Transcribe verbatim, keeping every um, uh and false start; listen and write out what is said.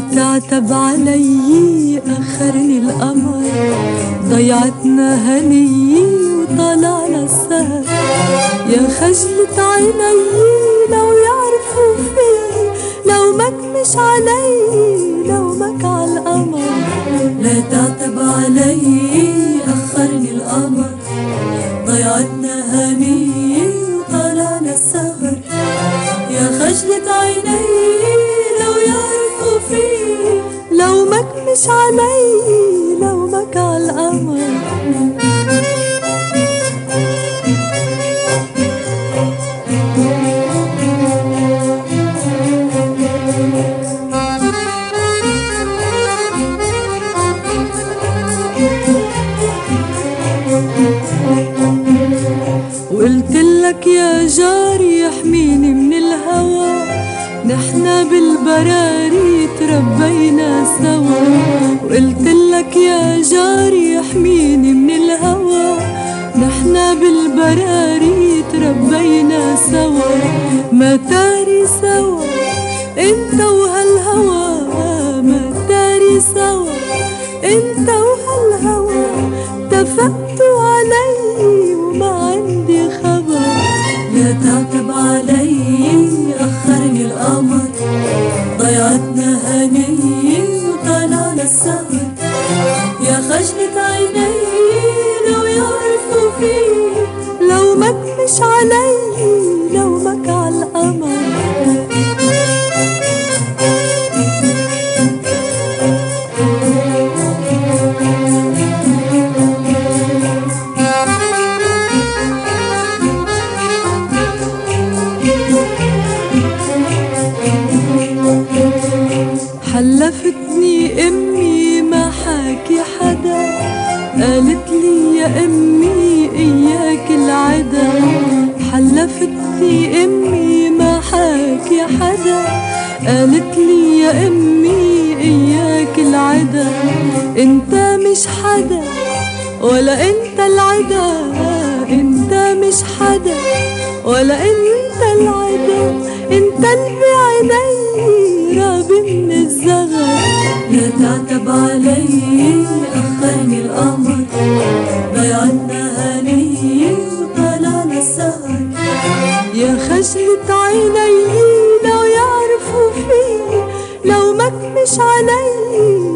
تعتب علي أخرني القمر، ضيعتنا هني وطلعنا السهر. يا خجلة عيني لو يعرفوا فيي لومك مش علي لومك عالقمر. لا تعتب علي أخرني القمر، ضيعتنا هني وطلعنا السهر. يا خجلة عيني لو يعرفوا فيي لومك مش علي لومك عالقمر. وقلتلك يا جاري احميني من الهوى، نحنا بالبراري تربينا سوا. وقلتلك يا جاري احميني من الهوى، نحنا بالبراري تربينا سوا. ما تاري سوا انت وهالهوى، ما تاري سوا انت وهالهوى. اتفقتوا علي وما عندي خبر. لا تعتب علي أخرني القمر، ضيعتنا هني وطلعنا السهر. يا خجلة عيني لو يعرفوا فيي لومك مش علي لومك عالقمر. حلفتني امي ما حاكي حدا، قالت لي يا امي اياك العدا. حلفتني امي ما حاكي حدا، قالت لي يا امي اياك العدا. انت مش حدا ولا انت العدا، انت مش حدا ولا انت العدا. انت اللي بعيني رابي من الزغر. لا تعتب علي أخرني القمر، ضيعتنا هني وطلعنا السهر. يا خجلة عيني لو يعرفوا فيي لومك مش علي